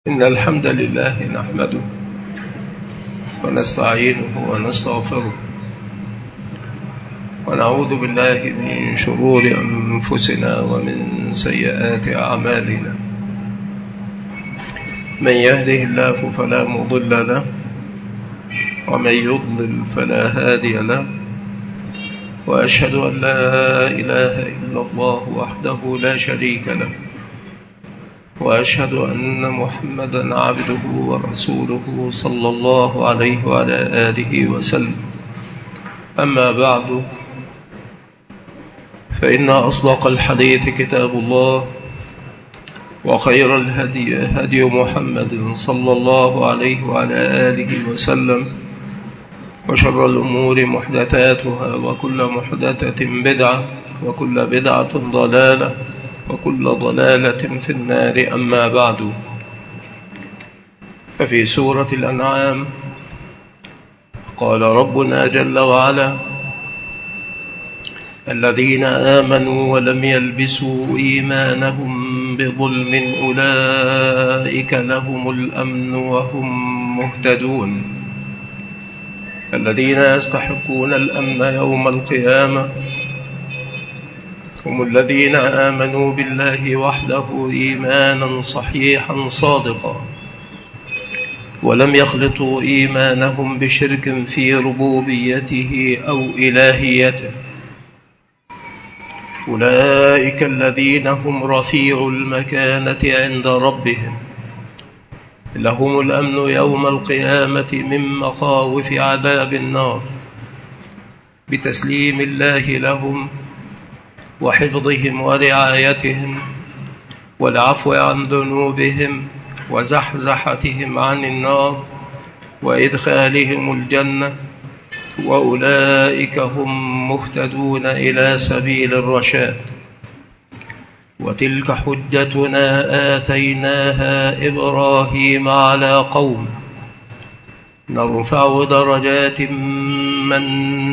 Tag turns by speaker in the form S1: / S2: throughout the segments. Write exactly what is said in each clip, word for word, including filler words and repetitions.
S1: إن الحمد لله نحمده ونستعينه ونستغفره ونعوذ بالله من شرور أنفسنا ومن سيئات أعمالنا. من يهده الله فلا مضل له ومن يضلل فلا هادي له، وأشهد أن لا إله إلا الله وحده لا شريك له، وأشهد أن محمدًا عبده ورسوله صلى الله عليه وعلى آله وسلم. أما بعد، فإن أصدق الحديث كتاب الله، وخير الهدي هدي محمد صلى الله عليه وعلى آله وسلم، وشر الأمور محدثاتها، وكل محدثة بدعة، وكل بدعة ضلالة، وكل ضلالة في النار. أما بعد، ففي سورة الأنعام قال ربنا جل وعلا: الذين آمنوا ولم يلبسوا إيمانهم بظلم أولئك لهم الأمن وهم مهتدون. الذين يستحقون الأمن يوم القيامة هم الذين آمنوا بالله وحده إيمانا صحيحا صادقا، ولم يخلطوا إيمانهم بشرك في ربوبيته أو إلهيته. أولئك الذين هم رفيع المكانة عند ربهم، لهم الأمن يوم القيامة من مخاوف عذاب النار، بتسليم الله لهم وحفظهم ورعايتهم، والعفو عن ذنوبهم، وزحزحتهم عن النار، وإدخالهم الجنة. وأولئك هم مهتدون إلى سبيل الرشاد. وتلك حجتنا آتيناها إبراهيم على قومه، نرفع درجات من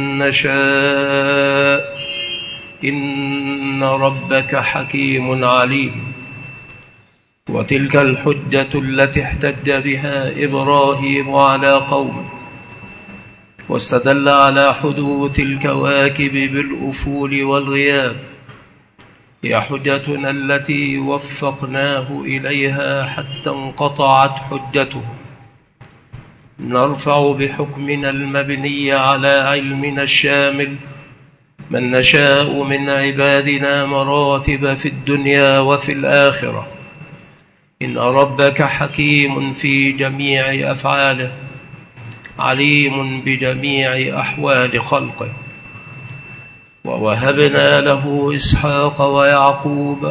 S1: نشاء، إن ربك حكيم عليم. وتلك الحجة التي احتج بها إبراهيم على قومه، واستدل على حدوث الكواكب بالأفول والغياب، هي حجتنا التي وفقناه إليها حتى انقطعت حجته. نرفع بحكمنا المبني على علمنا الشامل من نشاء من عبادنا مراتب في الدنيا وفي الآخرة. إن ربك حكيم في جميع أفعاله، عليم بجميع أحوال خلقه. ووهبنا له إسحاق ويعقوب،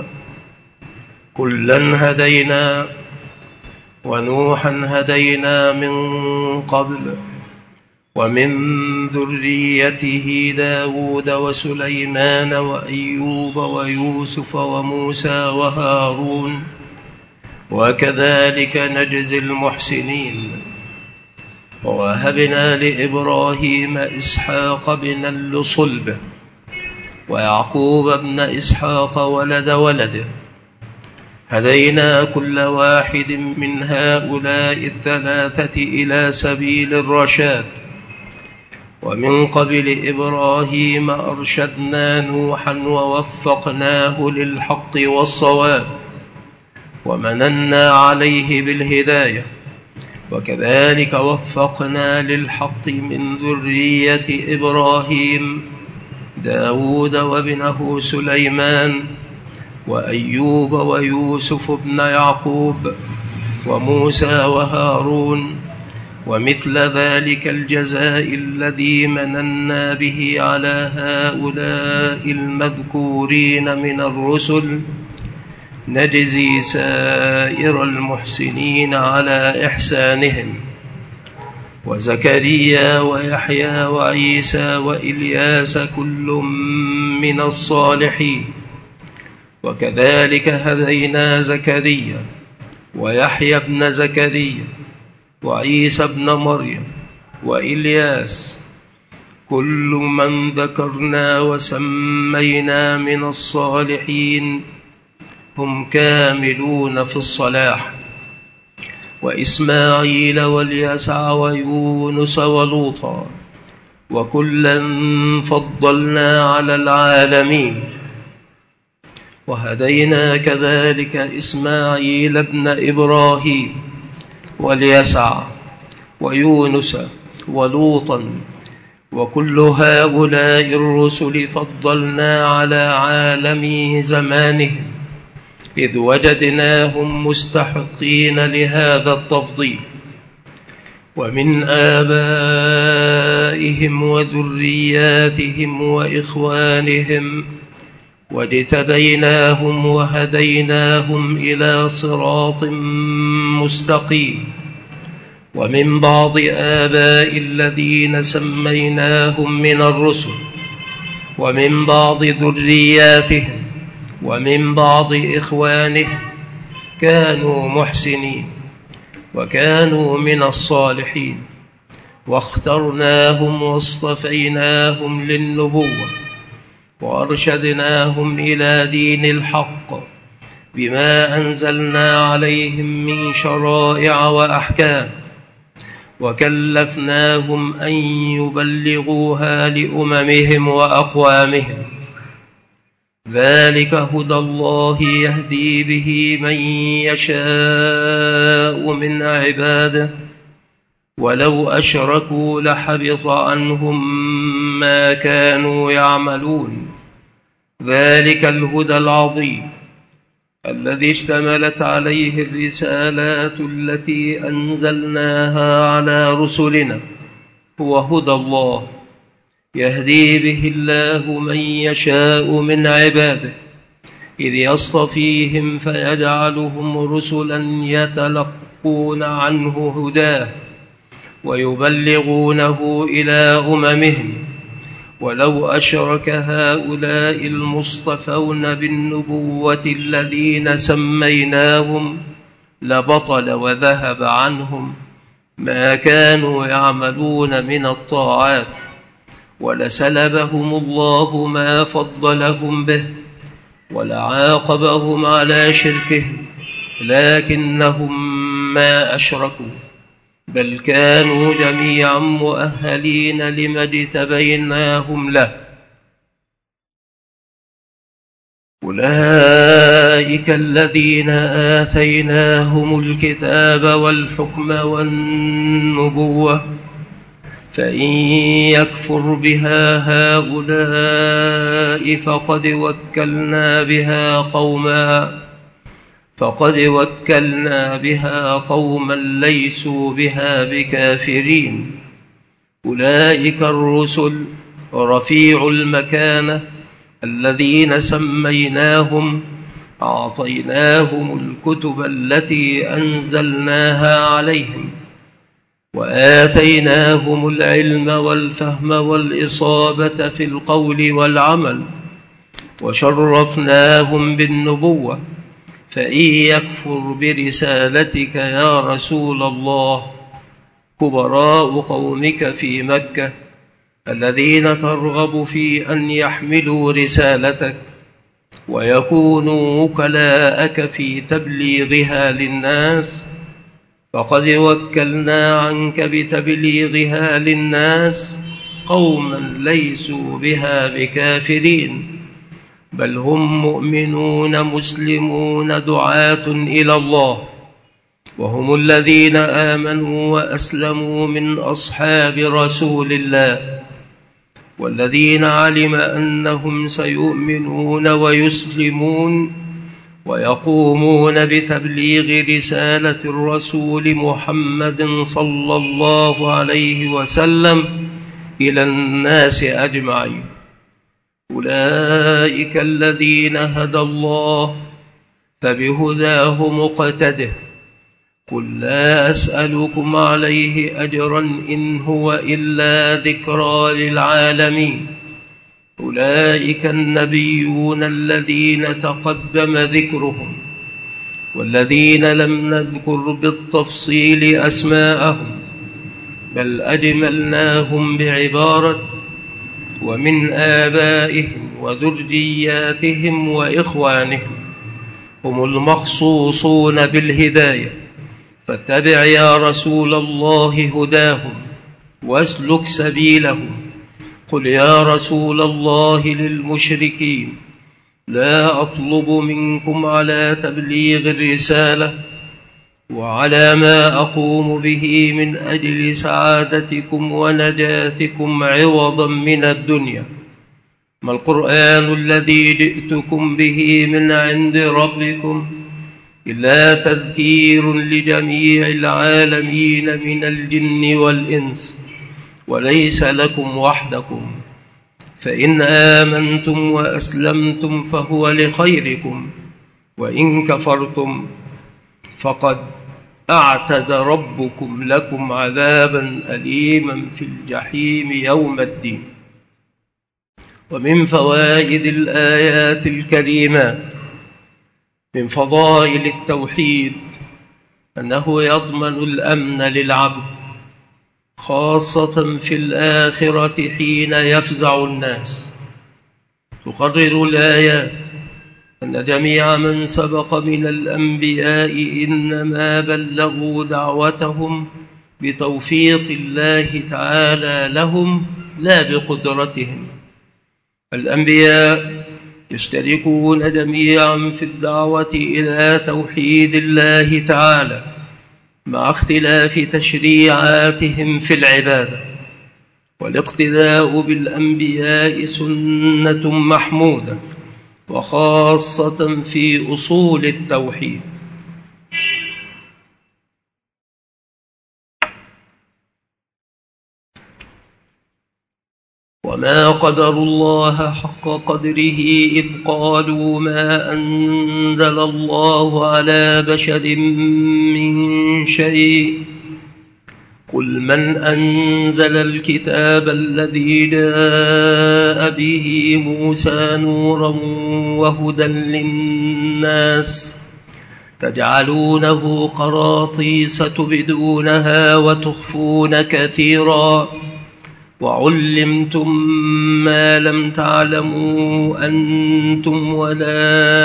S1: كلا هدينا، ونوحا هدينا من قبل، ومن ذريته داود وسليمان وأيوب ويوسف وموسى وهارون، وكذلك نجزي المحسنين. ووهبنا لإبراهيم إسحاق بنا لصلبه، ويعقوب ابن إسحاق ولد ولده. هدينا كل واحد من هؤلاء الثلاثة إلى سبيل الرشاد. ومن قبل إبراهيم أرشدنا نوحا ووفقناه للحق والصواب، ومننا عليه بالهداية. وكذلك وفقنا للحق من ذرية إبراهيم داود وابنه سليمان، وأيوب ويوسف ابن يعقوب، وموسى وهارون، ومثل ذلك الجزاء الذي مننا به على هؤلاء المذكورين من الرسل، نجزي سائر المحسنين على إحسانهم. وزكريا ويحيى وعيسى وإلياس كل من الصالحين. وكذلك هدينا زكريا ويحيى ابن زكريا وعيسى ابن مريم وإلياس، كل من ذكرنا وسمينا من الصالحين، هم كاملون في الصلاح. وإسماعيل واليسع ويونس ولوطا وكلا فضلنا على العالمين. وهدينا كذلك إسماعيل ابن إبراهيم واليسع ويونس ولوطا وكل هؤلاء الرسل فضلنا على عالمي زمانهم إذ وجدناهم مستحقين لهذا التفضيل. ومن آبائهم وذرياتهم وإخوانهم واجتبيناهم وهديناهم إلى صراط مستقيم. ومن بعض آباء الذين سميناهم من الرسل ومن بعض ذرياتهم ومن بعض إخوانهم كانوا محسنين وكانوا من الصالحين، واخترناهم واصطفيناهم للنبوة وأرشدناهم إلى دين الحق بما أنزلنا عليهم من شرائع وأحكام، وكلفناهم أن يبلغوها لأممهم وأقوامهم. ذلك هدى الله يهدي به من يشاء من عباده ولو أشركوا لحبط عنهم ما كانوا يعملون. ذلك الهدى العظيم الذي اشتملت عليه الرسالات التي أنزلناها على رسلنا هو هدى الله يهدي به الله من يشاء من عباده إذ يصطفيهم فيجعلهم رسلا يتلقون عنه هداه ويبلغونه إلى أممهم. ولو أشرك هؤلاء المصطفون بالنبوة الذين سميناهم لبطل وذهب عنهم ما كانوا يعملون من الطاعات، ولسلبهم الله ما فضلهم به ولعاقبهم على شركهم، لكنهم ما أشركوا بل كانوا جميعا مؤهلين لما اجتبيناهم له. أولئك الذين آتيناهم الكتاب والحكم والنبوة فإن يكفر بها هؤلاء فقد وكلنا بها قوما فقد وكلنا بها قوما ليسوا بها بكافرين. أولئك الرسل رفيع المكانة الذين سميناهم أعطيناهم الكتب التي أنزلناها عليهم وآتيناهم العلم والفهم والإصابة في القول والعمل وشرفناهم بالنبوة. فإن يكفر برسالتك يا رسول الله كبراء قومك في مكة الذين ترغب في أن يحملوا رسالتك ويكونوا وكلاءك في تبليغها للناس فقد وكلنا عنك بتبليغها للناس قوما ليسوا بها بكافرين، بل هم مؤمنون مسلمون دعاة إلى الله، وهم الذين آمنوا وأسلموا من أصحاب رسول الله، والذين علم أنهم سيؤمنون ويسلمون ويقومون بتبليغ رسالة الرسول محمد صلى الله عليه وسلم إلى الناس أجمعين. أولئك الذين هدى الله فبهداه مقتده. قل لا أسألكم عليه أجرا إن هو إلا ذكرى للعالمين. أولئك النبيون الذين تقدم ذكرهم والذين لم نذكر بالتفصيل أسماءهم بل أجملناهم بعبارة ومن آبائهم وذرياتهم وإخوانهم هم المخصوصون بالهداية فاتبع يا رسول الله هداهم واسلك سبيلهم. قل يا رسول الله للمشركين لا أطلب منكم على تبليغ الرسالة وعلى ما أقوم به من أجل سعادتكم ونجاتكم عوضا من الدنيا، ما القرآن الذي جئتكم به من عند ربكم إلا تذكير لجميع العالمين من الجن والإنس، وليس لكم وحدكم، فإن آمنتم وأسلمتم فهو لخيركم، وإن كفرتم فقد أعتد ربكم لكم عذابا أليما في الجحيم يوم الدين. ومن فوائد الآيات الكريمات من فضائل التوحيد أنه يضمن الأمن للعبد، خاصة في الآخرة حين يفزع الناس. تقرر الآيات أن جميع من سبق من الأنبياء إنما بلغوا دعوتهم بتوفيق الله تعالى لهم لا بقدرتهم. الأنبياء يشتركون جميعا في الدعوة إلى توحيد الله تعالى مع اختلاف تشريعاتهم في العبادة، والاقتداء بالأنبياء سنة محمودة، وخاصة في أصول التوحيد. وما قدر الله حق قدره إذ قالوا ما أنزل الله على بشر من شيء. قل من أنزل الكتاب الذي جاء به موسى نورا وهدى للناس تجعلونه قراطيس تبدونها وتخفون كثيرا وعلمتم ما لم تعلموا أنتم ولا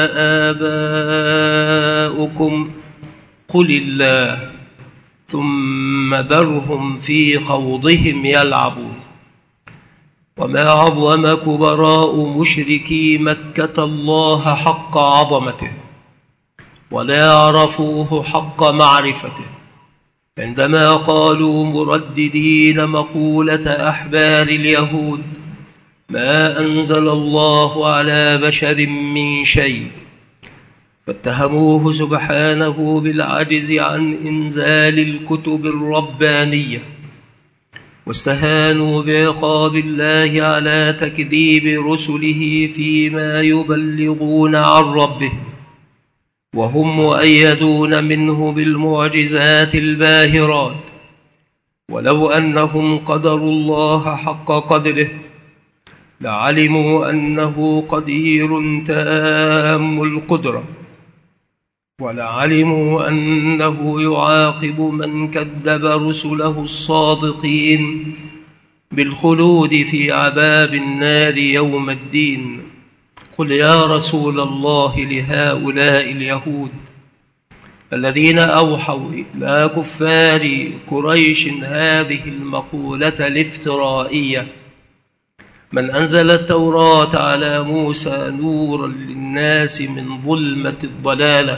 S1: آباؤكم قل الله ثم ذرهم في خوضهم يلعبون. وما عظم كبراء مشركي مكة الله حق عظمته ولا عرفوه حق معرفته عندما قالوا مرددين مقولة أحبار اليهود ما أنزل الله على بشر من شيء، فاتهموه سبحانه بالعجز عن إنزال الكتب الربانية، واستهانوا بعقاب الله على تكذيب رسله فيما يبلغون عن ربه، وهم مؤيدون منه بالمعجزات الباهرات. ولو أنهم قدروا الله حق قدره لعلموا أنه قدير تام القدرة، ولعلموا أنه يعاقب من كذب رسله الصادقين بالخلود في عذاب النار يوم الدين. قل يا رسول الله لهؤلاء اليهود الذين أوحوا إلى كفار قريش هذه المقولة الافترائية: من أنزل التوراة على موسى نورا للناس من ظلمة الضلالة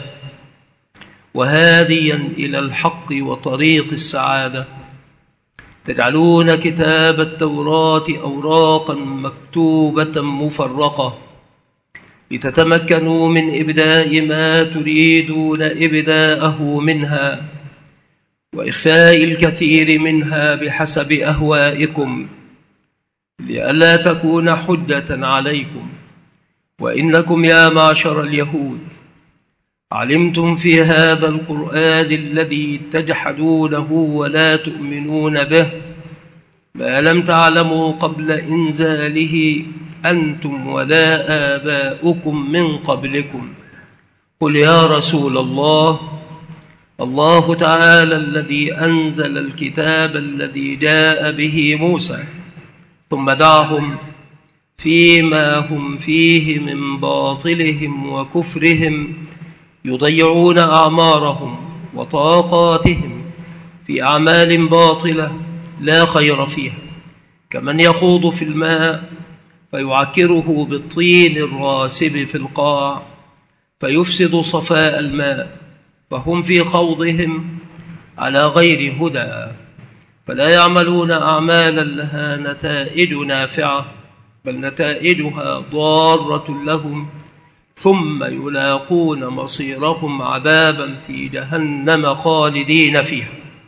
S1: وهاديا إلى الحق وطريق السعادة، تجعلون كتاب التوراة أوراقا مكتوبة مفرقة لتتمكنوا من إبداء ما تريدون إبداءه منها وإخفاء الكثير منها بحسب أهوائكم لئلا تكون حجة عليكم. وإنكم يا معشر اليهود علمتم في هذا القرآن الذي تجحدونه ولا تؤمنون به ما لم تعلموا قبل إنزاله أنتم ولا آباؤكم من قبلكم. قل يا رسول الله الله تعالى الذي أنزل الكتاب الذي جاء به موسى، ثم دعهم فيما هم فيه من باطلهم وكفرهم يضيعون أعمارهم وطاقاتهم في أعمال باطلة لا خير فيها، كمن يخوض في الماء فيعكره بالطين الراسب في القاع فيفسد صفاء الماء، فهم في خوضهم على غير هدى، فلا يعملون أعمالا لها نتائج نافعة، بل نتائجها ضارة لهم، ثم يلاقون مصيرهم عذابا في جهنم خالدين فيها.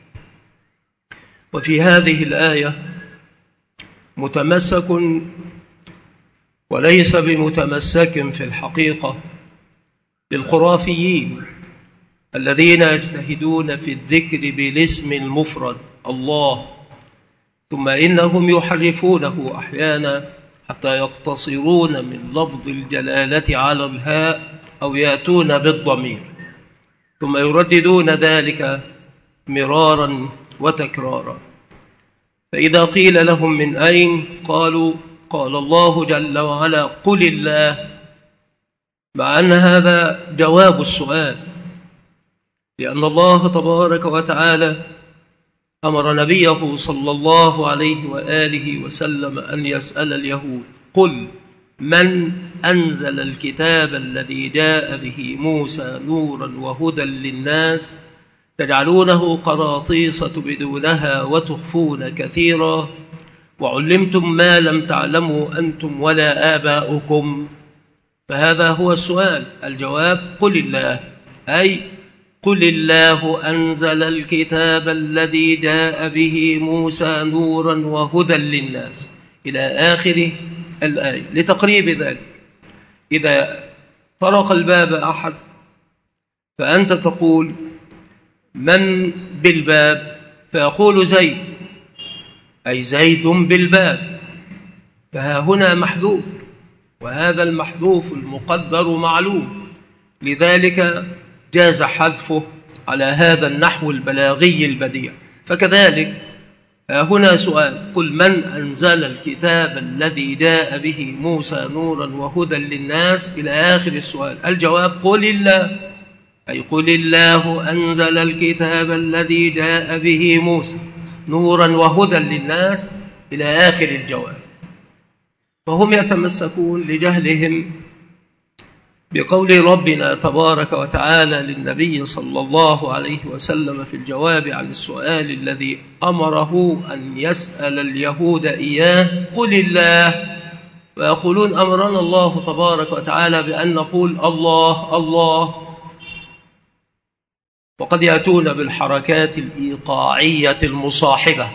S1: وفي هذه الآية متمسك وليس بمتمسك في الحقيقة للخرافيين الذين يجتهدون في الذكر بالاسم المفرد الله، ثم إنهم يحرفونه أحيانا حتى يقتصرون من لفظ الجلالة على الهاء أو يأتون بالضمير، ثم يرددون ذلك مرارا وتكرارا. فإذا قيل لهم من أين؟ قالوا قال الله جل وعلا قل الله، مع أن هذا جواب السؤال، لأن الله تبارك وتعالى أمر نبيه صلى الله عليه وآله وسلم أن يسأل اليهود قل من أنزل الكتاب الذي جاء به موسى نورا وهدى للناس تجعلونه قراطيس تبدونها وتخفون كثيرا وعلمتم ما لم تعلموا أنتم ولا آباؤكم. فهذا هو السؤال. الجواب قل الله، أي قل الله أنزل الكتاب الذي جاء به موسى نورا وهدى للناس إلى آخر الآية. لتقريب ذلك، إذا طرق الباب أحد فأنت تقول من بالباب؟ فيقول زيد، أي زيد بالباب، فها هنا محذوف، وهذا المحذوف المقدر معلوم، لذلك جاز حذفه على هذا النحو البلاغي البديع. فكذلك هنا سؤال قل من أنزل الكتاب الذي جاء به موسى نورا وهدى للناس إلى آخر السؤال. الجواب قل الله، أي قل الله أنزل الكتاب الذي جاء به موسى نورا وهدى للناس إلى آخر الجواب. فهم يتمسكون لجهلهم بقول ربنا تبارك وتعالى للنبي صلى الله عليه وسلم في الجواب عن السؤال الذي أمره أن يسأل اليهود إياه قل الله، ويقولون أمرنا الله تبارك وتعالى بأن نقول الله الله، وقد يأتون بالحركات الإيقاعية المصاحبة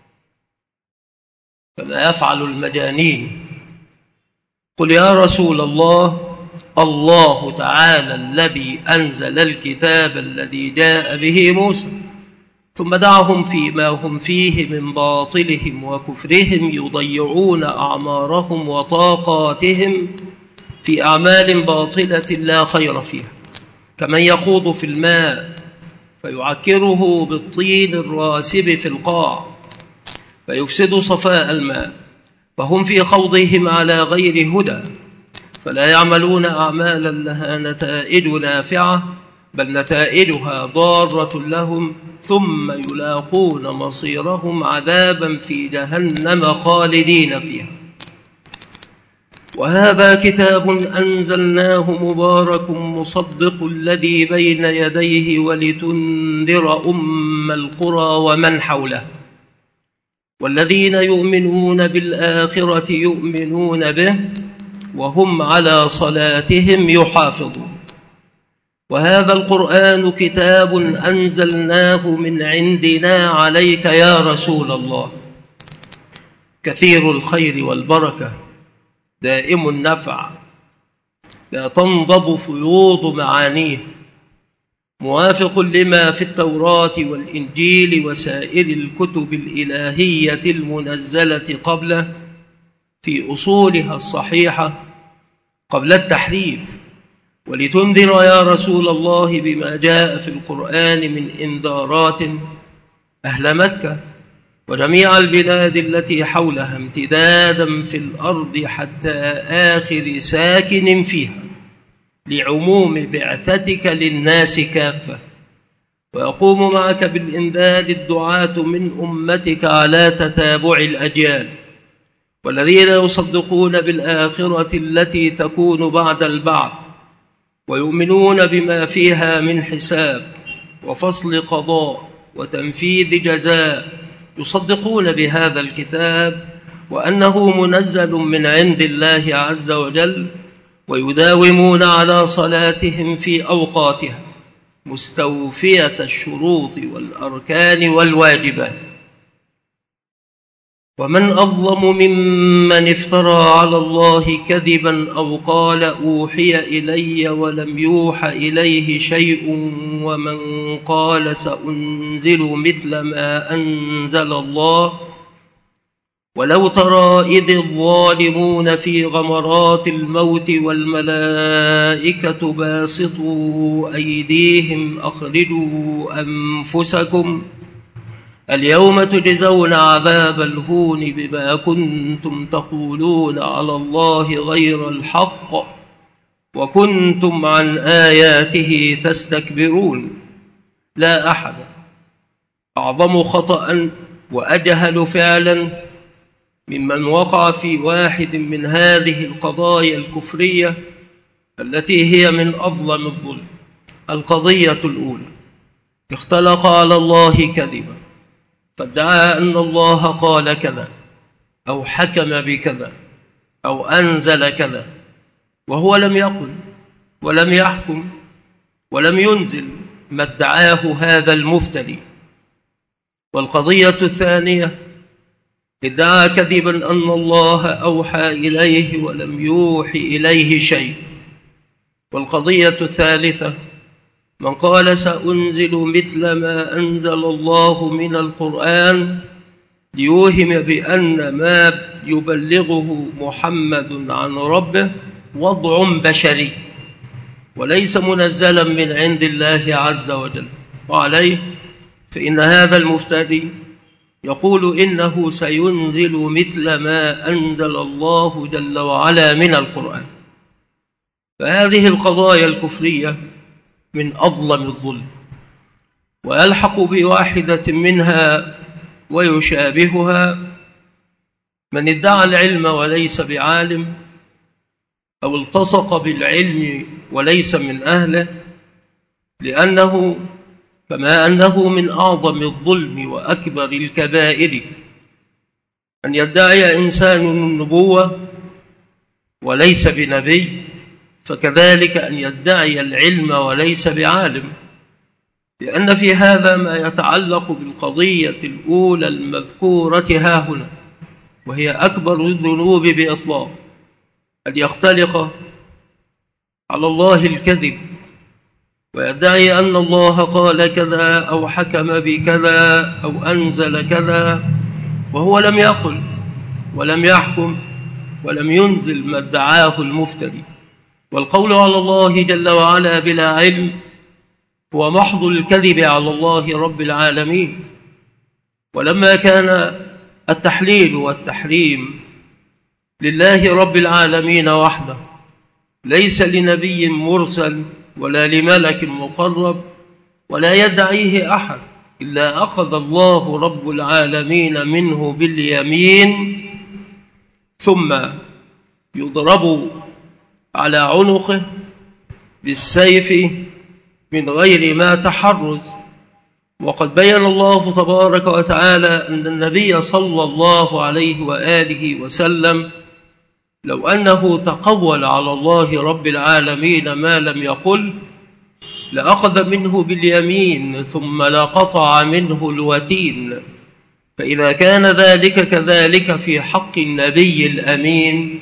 S1: كما يفعل المجانين. قل يا رسول الله الله تعالى الذي أنزل الكتاب الذي جاء به موسى، ثم دعهم فيما هم فيه من باطلهم وكفرهم يضيعون أعمارهم وطاقاتهم في أعمال باطلة لا خير فيها، كمن يخوض في الماء فيعكره بالطين الراسب في القاع فيفسد صفاء الماء، فهم في خوضهم على غير هدى، فلا يعملون أعمالا لها نتائج نافعة، بل نتائجها ضارة لهم، ثم يلاقون مصيرهم عذابا في جهنم خالدين فيها. وهذا كتاب أنزلناه مبارك مصدق الذي بين يديه ولتنذر أم القرى ومن حوله، والذين يؤمنون بالآخرة يؤمنون به وهم على صلاتهم يحافظون. وهذا القرآن كتاب أنزلناه من عندنا عليك يا رسول الله، كثير الخير والبركة، دائم النفع، لا تنضب فيوض معانيه، موافق لما في التوراة والإنجيل وسائر الكتب الإلهية المنزلة قبله في أصولها الصحيحة قبل التحريف، ولتنذر يا رسول الله بما جاء في القرآن من إنذارات أهل مكة وجميع البلاد التي حولها امتدادا في الأرض حتى آخر ساكن فيها، لعموم بعثتك للناس كافة، ويقوم معك بالإمداد الدعاة من أمتك على تتابع الأجيال، والذين يصدقون بالآخرة التي تكون بعد البعث، ويؤمنون بما فيها من حساب وفصل قضاء وتنفيذ جزاء، يصدقون بهذا الكتاب وأنه منزل من عند الله عز وجل، ويداومون على صلاتهم في أوقاتها مستوفية الشروط والأركان والواجبات. ومن أظلم ممن افترى على الله كذبا أو قال أوحي إلي ولم يوح إليه شيء، ومن قال سأنزل مثل ما أنزل الله. ولو ترى إذ الظالمون في غمرات الموت والملائكة باسطوا أيديهم أخرجوا أنفسكم اليوم تجزون عذاب الهون بما كنتم تقولون على الله غير الحق وكنتم عن آياته تستكبرون. لا أحد أعظم خطأ وأجهل فعلا ممن وقع في واحد من هذه القضايا الكفرية التي هي من أظلم الظلم. القضية الأولى: اختلق على الله كذبا، فادعى أن الله قال كذا أو حكم بكذا أو أنزل كذا، وهو لم يقل ولم يحكم ولم ينزل ما ادعاه هذا المفتري. والقضية الثانية: ادعى كذبا أن الله أوحى إليه ولم يوحي إليه شيء. والقضية الثالثة: من قال سأنزل مثل ما أنزل الله من القرآن ليوهم بأن ما يبلغه محمد عن ربه وضع بشري وليس منزلا من عند الله عز وجل. وعليه فإن هذا المفتري يقول إنه سينزل مثل ما أنزل الله جل وعلا من القرآن. فهذه القضايا الكفرية من أظلم الظلم، ويلحق بواحدة منها ويشابهها من ادعى العلم وليس بعالم، أو التصق بالعلم وليس من أهله، لأنه كما أنه من أعظم الظلم وأكبر الكبائر أن يدعي إنسان النبوة وليس بنبي، فكذلك أن يدعي العلم وليس بعالم، لأن في هذا ما يتعلق بالقضية الأولى المذكورة هاهنا، وهي أكبر الذنوب بإطلاق: أن يختلق على الله الكذب ويدعي أن الله قال كذا أو حكم بكذا أو أنزل كذا، وهو لم يقل ولم يحكم ولم ينزل ما ادعاه المفتري. والقول على الله جل وعلا بلا علم هو محض الكذب على الله رب العالمين. ولما كان التحليل والتحريم لله رب العالمين وحده، ليس لنبي مرسل ولا لملك مقرب ولا يدعيه أحد إلا أخذ الله رب العالمين منه باليمين، ثم يضرب على عنقه بالسيف من غير ما تحرز. وقد بين الله تبارك وتعالى أن النبي صلى الله عليه وآله وسلم لو أنه تقول على الله رب العالمين ما لم يقل لأخذ منه باليمين ثم لقطع منه الوتين. فإذا كان ذلك كذلك في حق النبي الأمين،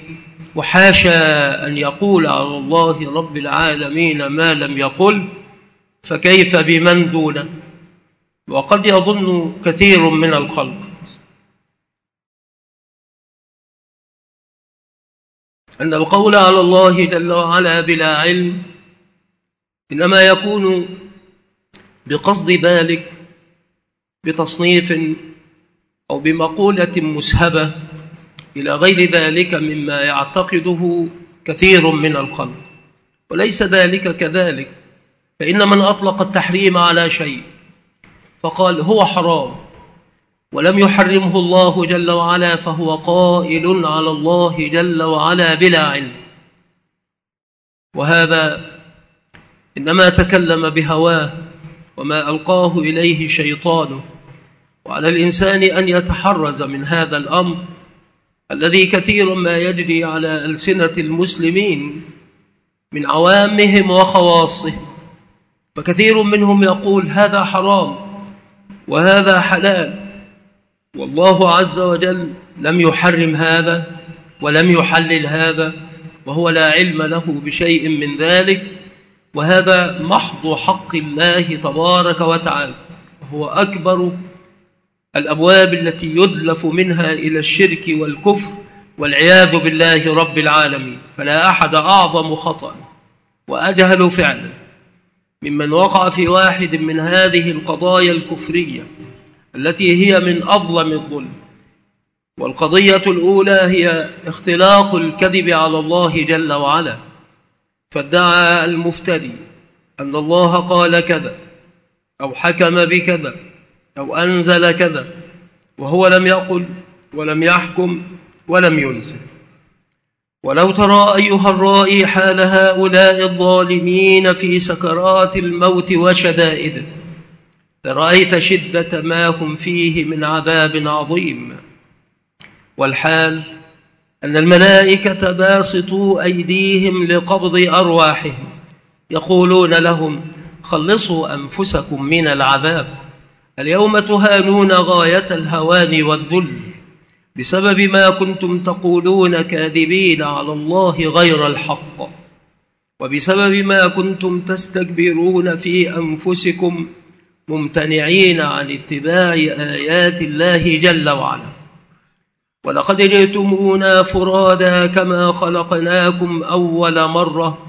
S1: وحاشا أن يقول على الله رب العالمين ما لم يقل، فكيف بمن دونه؟ وقد يظن كثير من الخلق أن القول على الله جل وعلا بلا علم إنما يكون بقصد ذلك بتصنيف أو بمقولة مسهبة إلى غير ذلك مما يعتقده كثير من الخلق، وليس ذلك كذلك. فإن من أطلق التحريم على شيء فقال هو حرام ولم يحرمه الله جل وعلا، فهو قائل على الله جل وعلا بلا علم، وهذا إنما تكلم بهواه وما ألقاه إليه شيطانه. وعلى الإنسان أن يتحرز من هذا الأمر الذي كثيرا ما يجري على ألسنة المسلمين من عوامهم وخواصهم، فكثير منهم يقول هذا حرام وهذا حلال، والله عز وجل لم يحرم هذا ولم يحلل هذا، وهو لا علم له بشيء من ذلك، وهذا محض حق الله تبارك وتعالى، وهو أكبر الأبواب التي يدلف منها إلى الشرك والكفر والعياذ بالله رب العالمين. فلا أحد أعظم خطأ وأجهل فعلا ممن وقع في واحد من هذه القضايا الكفرية التي هي من أظلم الظلم. والقضية الأولى هي اختلاق الكذب على الله جل وعلا، فادعى المفتري أن الله قال كذا أو حكم بكذا أو أنزل كذا، وهو لم يقل ولم يحكم ولم ينزل. ولو ترى أيها الرائي حال هؤلاء الظالمين في سكرات الموت وشدائده لرأيت شدة ما هم فيه من عذاب عظيم. والحال أن الملائكة باسطوا أيديهم لقبض أرواحهم يقولون لهم خلصوا أنفسكم من العذاب، اليوم تهانون غاية الهوان والذل بسبب ما كنتم تقولون كاذبين على الله غير الحق، وبسبب ما كنتم تستكبرون في أنفسكم ممتنعين عن اتباع آيات الله جل وعلا. ولقد جئتمونا فرادا كما خلقناكم أول مرة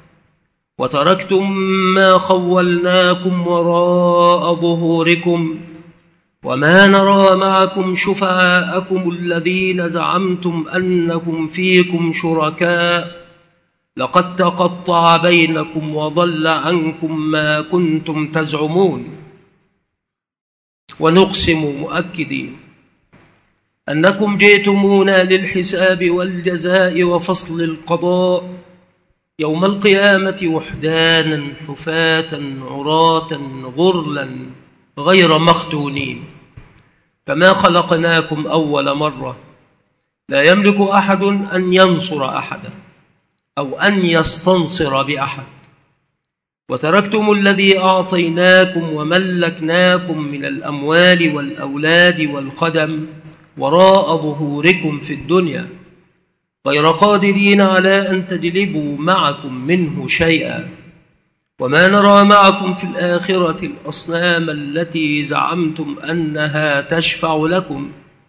S1: وتركتم ما خولناكم وراء ظهوركم وما نرى معكم شفعاءكم الذين زعمتم أنكم فيكم شركاء لقد تقطع بينكم وضل عنكم ما كنتم تزعمون. ونقسم مؤكدين أنكم جئتمونا للحساب والجزاء وفصل القضاء يوم القيامة وحدانا حفاة عراة غرلا غير مختونين كما خلقناكم أول مرة. لا يملك أحد أن ينصر أحدا أو أن يستنصر بأحد. وتركتم الذي أعطيناكم وملكناكم من الأموال والأولاد والخدم وراء ظهوركم في الدنيا غير قادرين على أن تجلبوا معكم منه شيئا، وما نرى معكم في الآخرة الأصنام التي زعمتم أنها تشفع لكم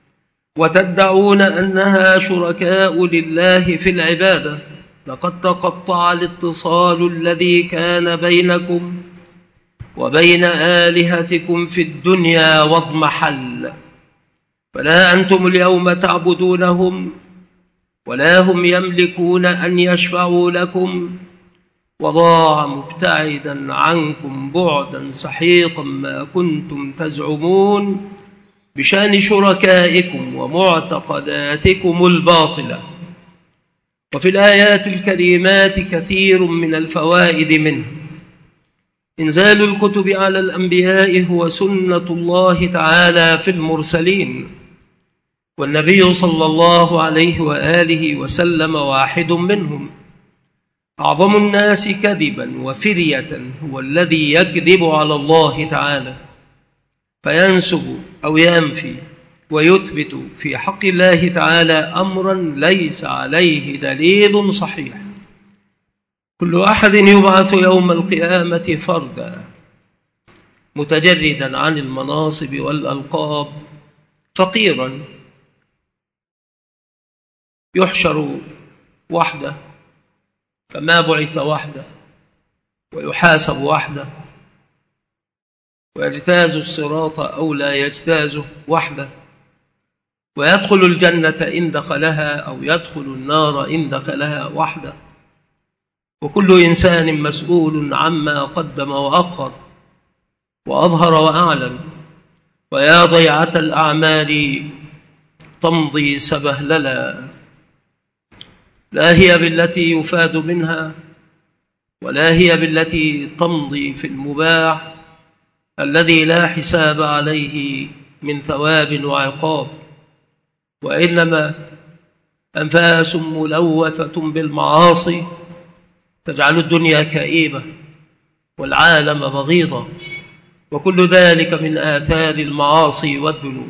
S1: وتدعون أنها شركاء لله في العبادة، لقد تقطع الاتصال الذي كان بينكم وبين آلهتكم في الدنيا واضمحل، فلا أنتم اليوم تعبدونهم ولا هم يملكون أن يشفعوا لكم، وضاع مبتعدا عنكم بعدا سحيقا ما كنتم تزعمون بشأن شركائكم ومعتقداتكم الباطلة. وفي الآيات الكريمات كثير من الفوائد منه. إنزال الكتب على الأنبياء هو سنة الله تعالى في المرسلين، والنبي صلى الله عليه وآله وسلم واحد منهم. أعظم الناس كذبا وفرية هو الذي يكذب على الله تعالى فينسب أو ينفي ويثبت في حق الله تعالى أمرا ليس عليه دليل صحيح. كل أحد يبعث يوم القيامة فردا متجردا عن المناصب والألقاب فقيرا، يحشر وحده كما بعث وحده ويحاسب وحده ويجتاز الصراط أو لا يجتازه وحده، ويدخل الجنة إن دخلها أو يدخل النار إن دخلها وحده، وكل إنسان مسؤول عما قدم وأخر. وأظهر وأعلن. ويا ضيعة الأعمال تمضي سبهللا، لا هي بالتي يفاد منها ولا هي بالتي تمضي في المباح الذي لا حساب عليه من ثواب وعقاب، وإنما أنفاس ملوثة بالمعاصي تجعل الدنيا كئيبة والعالم بغيضا، وكل ذلك من آثار المعاصي والذنوب.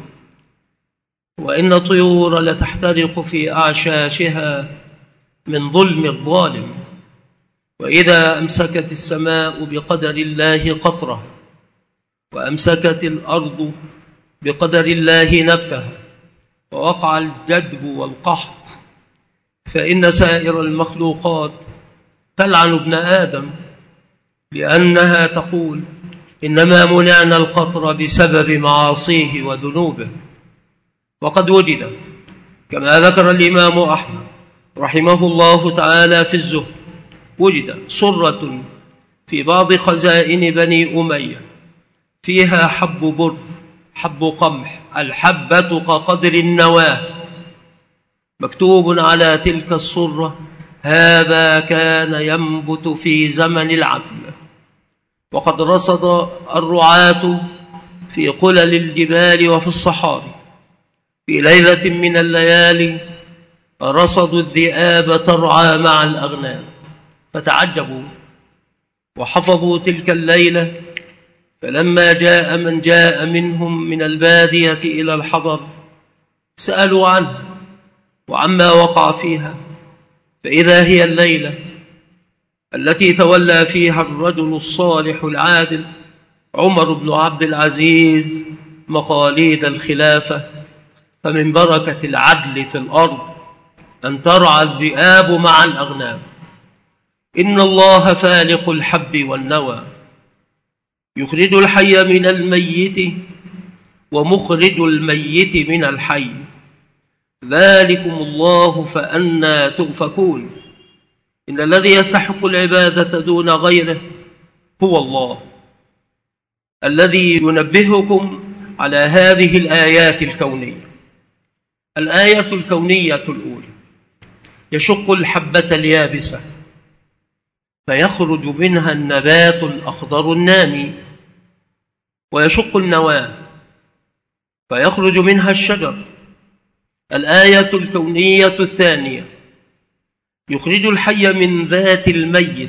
S1: وإن الطيور لتحترق في أعشاشها من ظلم الظالم، وإذا أمسكت السماء بقدر الله قطرها وأمسكت الأرض بقدر الله نبتها ووقع الجدب والقحط، فإن سائر المخلوقات تلعن ابن آدم، لأنها تقول إنما منعنا القطر بسبب معاصيه وذنوبه. وقد وجد كما ذكر الإمام أحمد رحمه الله تعالى في الزهد، وجد صرة في بعض خزائن بني أمية فيها حب بر، حب قمح، الحبة كقدر النواة، مكتوب على تلك الصرة: هذا كان ينبت في زمن العدل. وقد رصد الرعاة في قلل الجبال وفي الصحاري في ليلة من الليالي رصدوا الذئاب ترعى مع الأغنام، فتعجبوا وحفظوا تلك الليلة. فلما جاء من جاء منهم من البادية إلى الحضر سألوا عنها وعما وقع فيها، فإذا هي الليلة التي تولى فيها الرجل الصالح العادل عمر بن عبد العزيز مقاليد الخلافة، فمن بركة العدل في الأرض أن ترعى الذئاب مع الأغنام. إن الله فالق الحب والنوى، يخرج الحي من الميت ومخرج الميت من الحي، ذلكم الله فأنى تؤفكون. إن الذي يستحق العبادة دون غيره هو الله، الذي ينبهكم على هذه الآيات الكونية. الآية الكونية الأولى: يشق الحبة اليابسة فيخرج منها النبات الأخضر النامي، ويشق النواة فيخرج منها الشجر. الآية الكونية الثانية: يخرج الحي من ذات الميت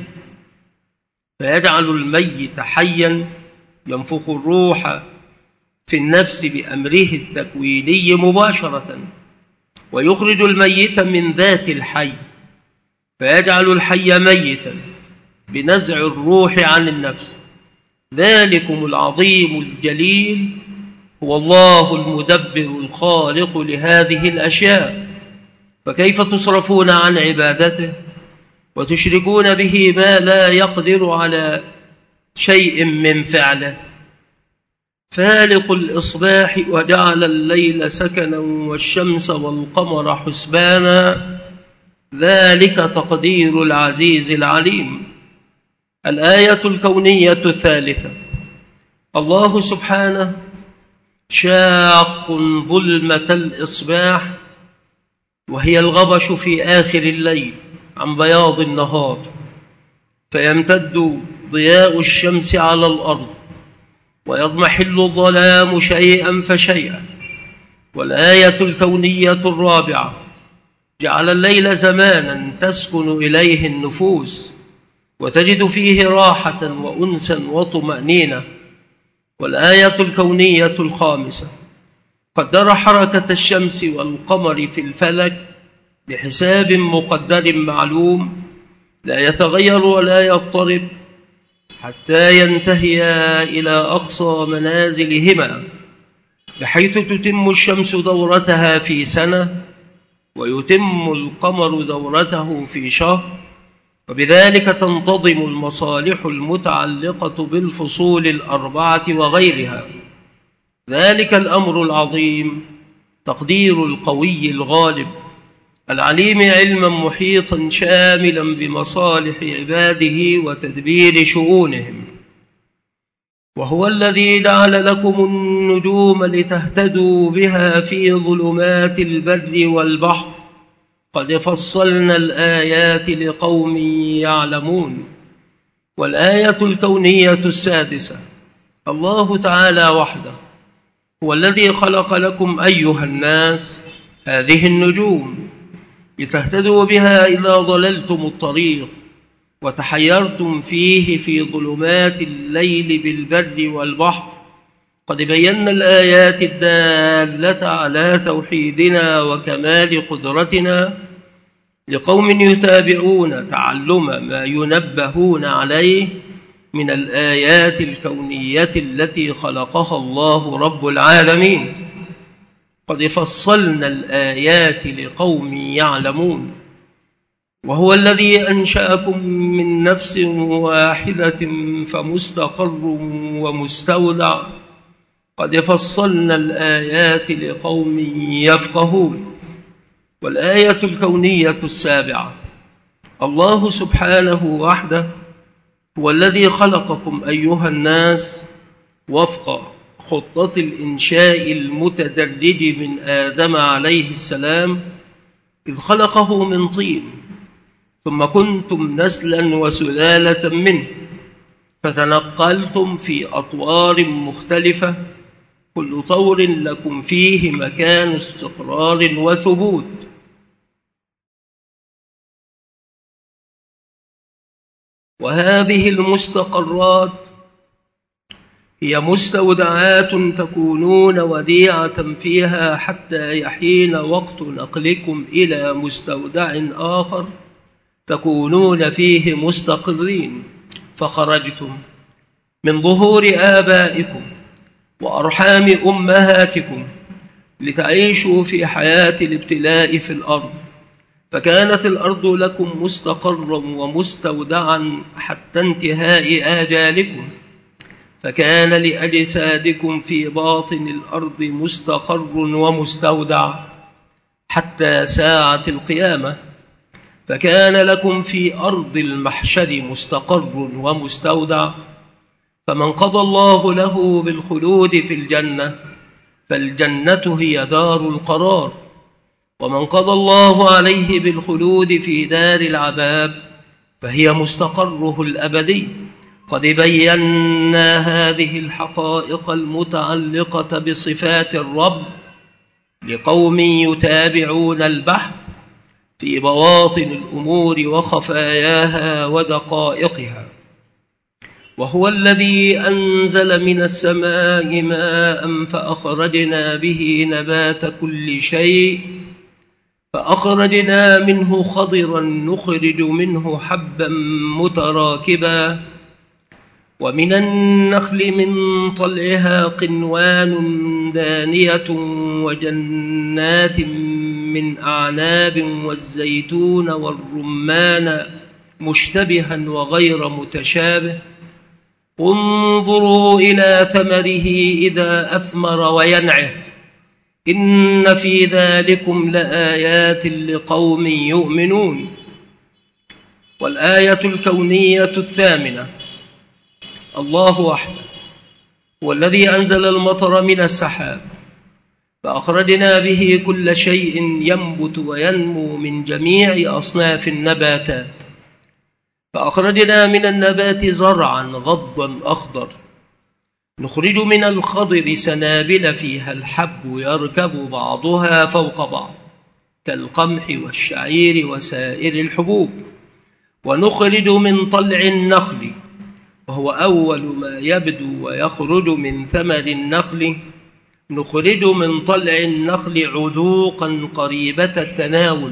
S1: فيجعل الميت حيا ينفخ الروح في النفس بأمره التكويني مباشرة، ويخرج الميت من ذات الحي فيجعل الحي ميتا بنزع الروح عن النفس. ذلكم العظيم الجليل هو الله المدبر الخالق لهذه الأشياء، فكيف تصرفون عن عبادته وتشركون به ما لا يقدر على شيء من فعله؟ فالق الإصباح وجعل الليل سكنا والشمس والقمر حسبانا، ذلك تقدير العزيز العليم. الآية الكونية الثالثة: الله سبحانه شاق ظلمة الإصباح وهي الغبش في آخر الليل عن بياض النهار، فيمتد ضياء الشمس على الأرض ويضمحل الظلام شيئا فشيئا. والآية الكونية الرابعة: جعل الليل زمانا تسكن إليه النفوس وتجد فيه راحة وأنسا وطمأنينة. والآية الكونية الخامسة: قدر حركة الشمس والقمر في الفلك بحساب مقدر معلوم لا يتغير ولا يضطرب حتى ينتهيا إلى أقصى منازلهما، بحيث تتم الشمس دورتها في سنة ويتم القمر دورته في شهر، وبذلك تنتظم المصالح المتعلقة بالفصول الأربعة وغيرها. ذلك الأمر العظيم تقدير القوي الغالب العليم علما محيطا شاملا بمصالح عباده وتدبير شؤونهم. وهو الذي جعل لكم النجوم لتهتدوا بها في ظلمات البر والبحر قد فصلنا الآيات لقوم يعلمون. والآية الكونية السادسة: الله تعالى وحده هو الذي خلق لكم أيها الناس هذه النجوم لتهتدوا بها إذا ضللتم الطريق وتحيرتم فيه في ظلمات الليل بالبر والبحر. قد بينا الآيات الدالة على توحيدنا وكمال قدرتنا لقوم يتابعون تعلم ما ينبهون عليه من الآيات الكونية التي خلقها الله رب العالمين. قد فصلنا الآيات لقوم يعلمون. وهو الذي أنشأكم من نفس واحدة فمستقر ومستودع. قد فصلنا الآيات لقوم يفقهون. والآية الكونية السابعة: الله سبحانه وحده هو الذي خلقكم أيها الناس وفق خطة الإنشاء المتدرج من آدم عليه السلام، إذ خلقه من طين، ثم كنتم نسلا وسلالة منه، فتنقلتم في أطوار مختلفة، كل طور لكم فيه مكان استقرار وثبوت. وهذه المستقرات هي مستودعات تكونون وديعة فيها حتى يحين وقت نقلكم إلى مستودع آخر تكونون فيه مستقرين، فخرجتم من ظهور آبائكم وأرحام أمهاتكم لتعيشوا في حياة الابتلاء في الأرض، فكانت الأرض لكم مستقرا ومستودعا حتى انتهاء آجالكم، فكان لأجسادكم في باطن الأرض مستقر ومستودع حتى ساعة القيامة، فكان لكم في أرض المحشر مستقر ومستودع. فمن قضى الله له بالخلود في الجنة فالجنة هي دار القرار، ومن قضى الله عليه بالخلود في دار العذاب فهي مستقره الأبدي. قد بينا هذه الحقائق المتعلقة بصفات الرب لقوم يتابعون البحث في بواطن الأمور وخفاياها ودقائقها. وهو الذي أنزل من السماء ماء فأخرجنا به نبات كل شيء فأخرجنا منه خضرا نخرج منه حبا متراكبا ومن النخل من طلعها قنوان دانية وجنات من أعناب والزيتون والرمان مشتبها وغير متشابه. انظروا إلى ثمره إذا أثمر وينعه إن في ذلكم لآيات لقوم يؤمنون. والآية الكونية الثامنة: الله وحده هو الذي أنزل المطر من السحاب فأخرجنا به كل شيء ينبت وينمو من جميع أصناف النباتات، فأخرجنا من النبات زرعا غضا أخضر نخرج من الخضر سنابل فيها الحب يركب بعضها فوق بعض كالقمح والشعير وسائر الحبوب، ونخرج من طلع النخل وهو أول ما يبدو ويخرج من ثمر النخل نخرج من طلع النخل عذوقا قريبة التناول،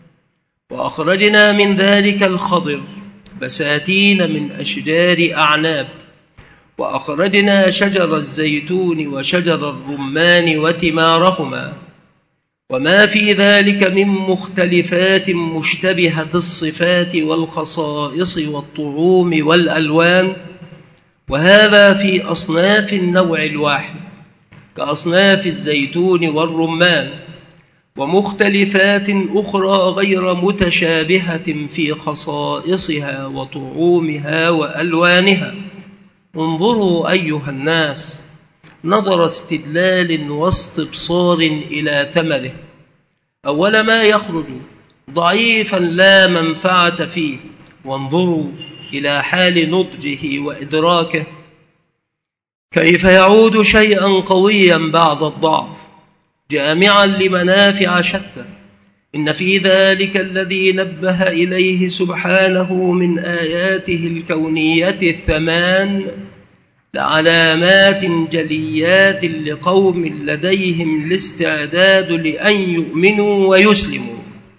S1: وأخرجنا من ذلك الخضر بساتين من أشجار أعناب، وأخرجنا شجر الزيتون وشجر الرمان وثمارهما، وما في ذلك من مختلفات مشتبهة الصفات والخصائص والطعوم والألوان، وهذا في أصناف النوع الواحد كأصناف الزيتون والرمان، ومختلفات أخرى غير متشابهة في خصائصها وطعومها وألوانها، انظروا أيها الناس نظر استدلال واستبصار إلى ثمره، أول ما يخرج ضعيفا لا منفعة فيه، وانظروا إلى حال نضجه وإدراكه كيف يعود شيئا قويا بعد الضعف جامعا لمنافع شتى. إن في ذلك الذي نبه إليه سبحانه من آياته الكونية الثمان لعلامات جليات لقوم لديهم الاستعداد لأن يؤمنوا ويسلموا.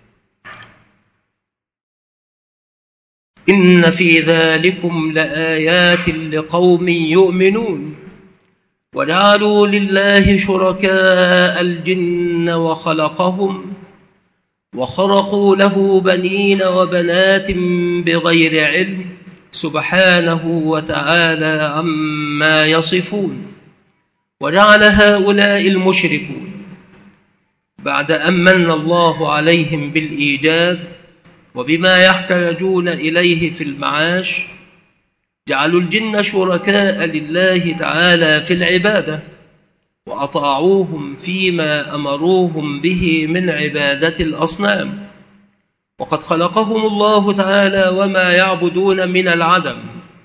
S1: إن في ذلكم لآيات لقوم يؤمنون وجعلوا لله شركاء الجن وخلقهم وخرقوا له بنين وبنات بغير علم سبحانه وتعالى عما يصفون. وجعل هؤلاء المشركون بعد أن من الله عليهم بالإيجاد وبما يحتاجون إليه في المعاش جعلوا الجن شركاء لله تعالى في العبادة وأطاعوهم فيما أمروهم به من عبادة الأصنام، وقد خلقهم الله تعالى وما يعبدون من العدم،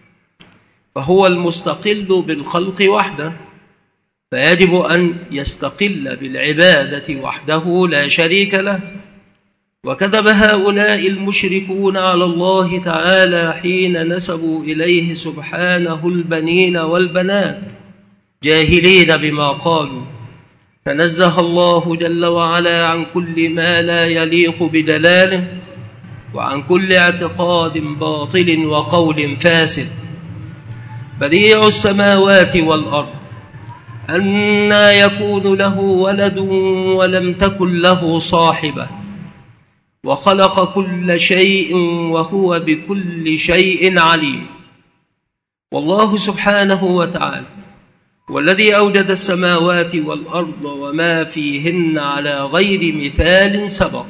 S1: فهو المستقل بالخلق وحده، فيجب أن يستقل بالعبادة وحده لا شريك له. وكذب هؤلاء المشركون على الله تعالى حين نسبوا إليه سبحانه البنين والبنات جاهلين بما قالوا، تنزه الله جل وعلا عن كل ما لا يليق بدلاله وعن كل اعتقاد باطل وقول فاسد. بديع السماوات والأرض أنى يكون له ولد ولم تكن له صاحبة، وخلق كل شيء وهو بكل شيء عليم. والله سبحانه وتعالى والذي أوجد السماوات والأرض وما فيهن على غير مثال سبق.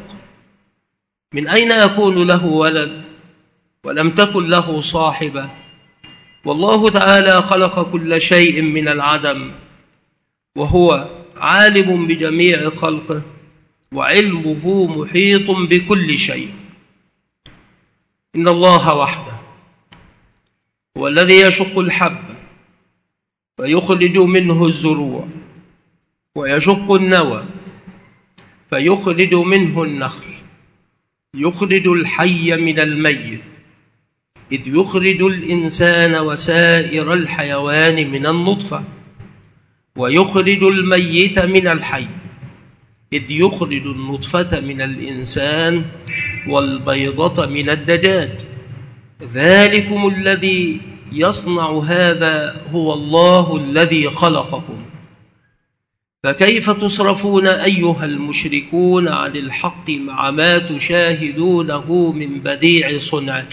S1: من أين يكون له ولد ولم تكن له صاحبة؟ والله تعالى خلق كل شيء من العدم، وهو عالم بجميع خلقه وعلمه محيط بكل شيء. إن الله وحده هو الذي يشق الحب فيخرج منه الزروع، ويشق النوى فيخرج منه النخل، يخرج الحي من الميت، إذ يخرج الإنسان وسائر الحيوان من النطفة، ويخرج الميت من الحي، إذ يخرج النطفة من الإنسان والبيضة من الدجاج. ذلكم الذي يصنع هذا هو الله الذي خلقكم، فكيف تصرفون أيها المشركون عن الحق مع ما تشاهدونه من بديع صنعه؟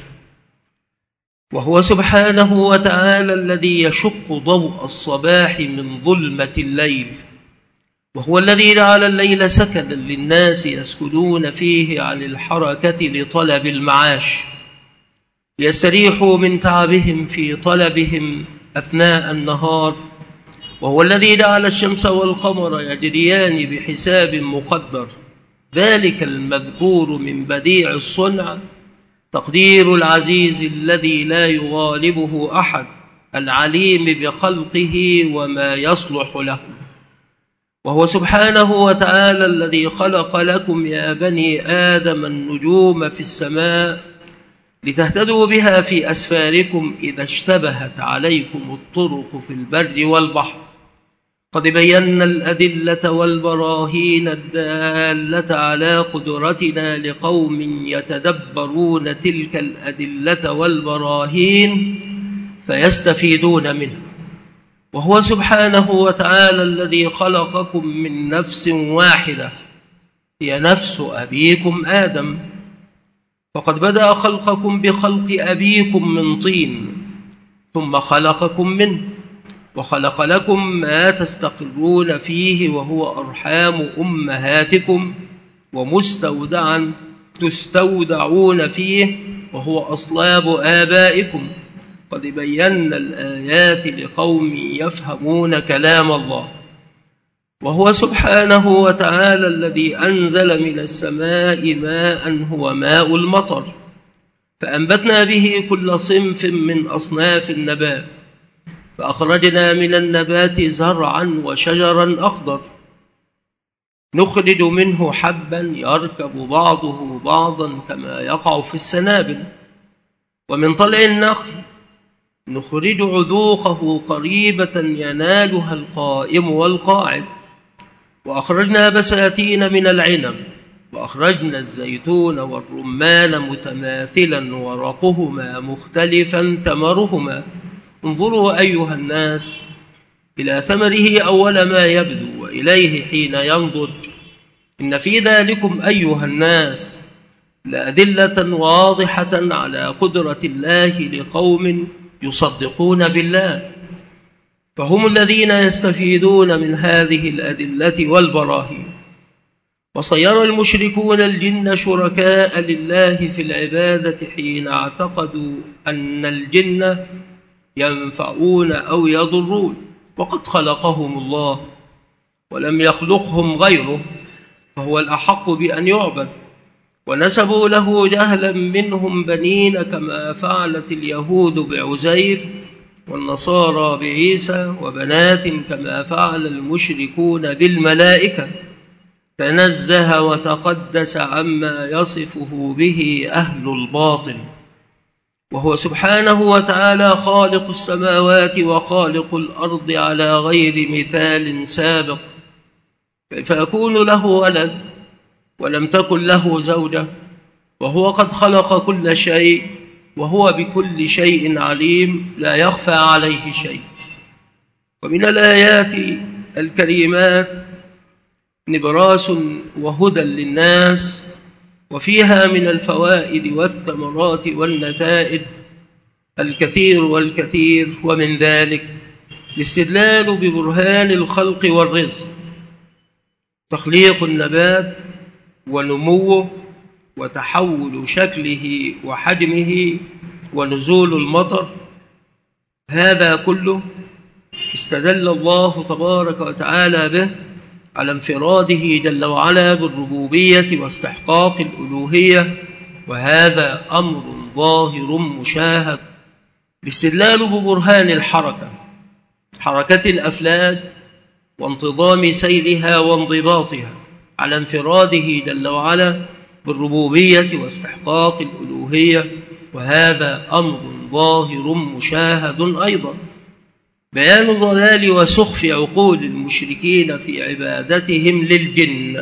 S1: وهو سبحانه وتعالى الذي يشق ضوء الصباح من ظلمة الليل، وهو الذي جعل الليل سكنا للناس يسكنون فيه عن الحركة لطلب المعاش، ليستريحوا من تعبهم في طلبهم أثناء النهار. وهو الذي جعل الشمس والقمر يجريان بحساب مقدر، ذلك المذكور من بديع الصنع تقدير العزيز الذي لا يغالبه أحد، العليم بخلقه وما يصلح له. وهو سبحانه وتعالى الذي خلق لكم يا بني آدم النجوم في السماء لتهتدوا بها في أسفاركم إذا اشتبهت عليكم الطرق في البر والبحر. قد بينا الأدلة والبراهين الدالة على قدرتنا لقوم يتدبرون تلك الأدلة والبراهين فيستفيدون منها. وهو سبحانه وتعالى الذي خلقكم من نفس واحدة هي نفس أبيكم آدم، فقد بدأ خلقكم بخلق أبيكم من طين، ثم خلقكم منه وخلق لكم ما تستقرون فيه وهو أرحام أمهاتكم، ومستودعا تستودعون فيه وهو أصلاب آبائكم، قد بينا الآيات لقوم يفهمون كلام الله. وهو سبحانه وتعالى الذي أنزل من السماء ماء هو ماء المطر، فأنبتنا به كل صنف من أصناف النبات، فأخرجنا من النبات زرعا وشجرا أخضر نخرج منه حبا يركب بعضه بعضا كما يقع في السنابل، ومن طلع النخل نخرج عذوقه قريبة ينالها القائم والقاعد، وأخرجنا بساتين من العنب، وأخرجنا الزيتون والرمان متماثلا ورقهما مختلفا ثمرهما، انظروا أيها الناس إلى ثمره أول ما يبدو وإليه حين ينضج، إن في ذلكم أيها الناس لأدلة واضحة على قدرة الله لقوم يصدقون بالله، فهم الذين يستفيدون من هذه الأدلة والبراهين. وصير المشركون الجن شركاء لله في العبادة حين اعتقدوا أن الجن ينفعون أو يضرون، وقد خلقهم الله ولم يخلقهم غيره، فهو الأحق بأن يعبد، ونسبوا له جهلا منهم بنين كما فعلت اليهود بعزير والنصارى بعيسى، وبنات كما فعل المشركون بالملائكة، تنزه وتقدس عما يصفه به أهل الباطل. وهو سبحانه وتعالى خالق السماوات وخالق الأرض على غير مثال سابق، كيف يكون له ولد ولم تكن له زوجة، وهو قد خلق كل شيء وهو بكل شيء عليم، لا يخفى عليه شيء. ومن الآيات الكريمات نبراس وهدى للناس، وفيها من الفوائد والثمرات والنتائج الكثير والكثير، ومن ذلك الاستدلال ببرهان الخلق والرزق، تخليق النبات ونموه وتحول شكله وحجمه ونزول المطر، هذا كله استدل الله تبارك وتعالى به على انفراده جل وعلا بالربوبية واستحقاق الألوهية، وهذا أمر ظاهر مشاهد. الاستدلال ببرهان الحركة، حركة الأفلاك وانتظام سيرها وانضباطها، على انفراده جل وعلا بالربوبية واستحقاق الألوهية، وهذا أمر ظاهر مشاهد أيضا. بيان الضلال وسخف عقول المشركين في عبادتهم للجن.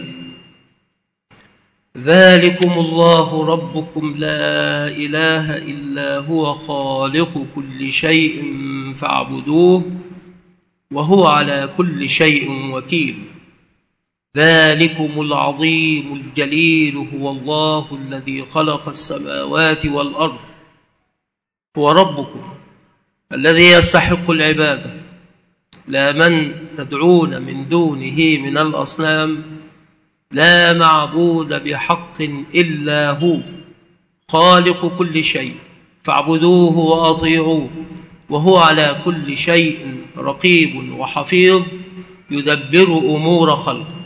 S1: ذلكم الله ربكم لا إله إلا هو خالق كل شيء فاعبدوه وهو على كل شيء وكيل. ذلكم العظيم الجليل هو الله الذي خلق السماوات والأرض، هو ربكم الذي يستحق العبادة، لا من تدعون من دونه من الأصنام، لا معبود بحق إلا هو خالق كل شيء، فاعبدوه وأطيعوه، وهو على كل شيء رقيب وحفيظ يدبر أمور خلقه.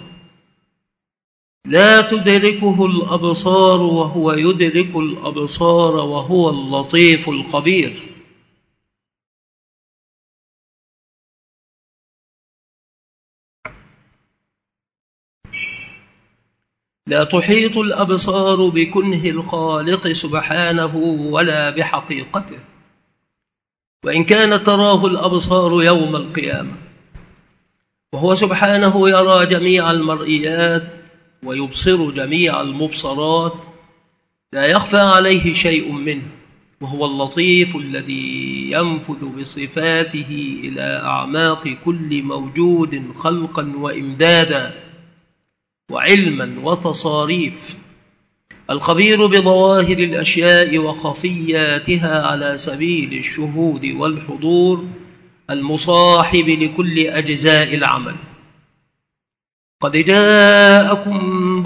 S1: لا تدركه الأبصار وهو يدرك الأبصار وهو اللطيف الخبير. لا تحيط الأبصار بكنه الخالق سبحانه ولا بحقيقته، وإن كانت تراه الأبصار يوم القيامة، وهو سبحانه يرى جميع المرئيات ويبصر جميع المبصرات، لا يخفى عليه شيء منه، وهو اللطيف الذي ينفذ بصفاته إلى أعماق كل موجود خلقا وإمدادا وعلما وتصاريف، الخبير بظواهر الأشياء وخفياتها على سبيل الشهود والحضور، المصاحب لكل أجزاء العمل. قد جاءكم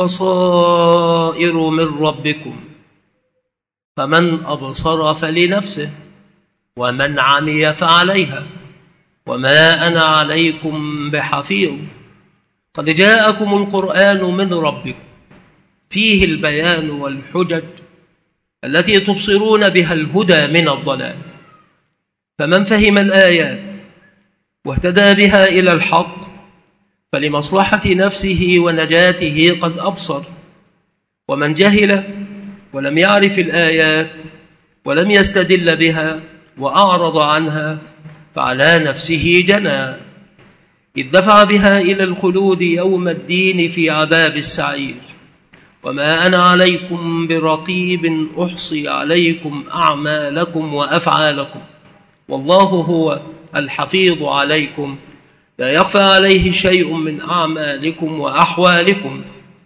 S1: بصائر من ربكم، فمن أبصر فلنفسه، ومن عمي فعليها وما أنا عليكم بحفيظ. قد جاءكم القرآن من ربكم فيه البيان والحجج التي تبصرون بها الهدى من الضلال. فمن فهم الآيات واهتدى بها إلى الحق فلمصلحة نفسه ونجاته قد أبصر، ومن جهل ولم يعرف الآيات ولم يستدل بها وأعرض عنها فعلى نفسه جنى، إذ دفع بها إلى الخلود يوم الدين في عذاب السعير. وما أنا عليكم برقيب أحصي عليكم أعمالكم وأفعالكم والله هو الحفيظ عليكم لا يخفى عليه شيء من أعمالكم وأحوالكم.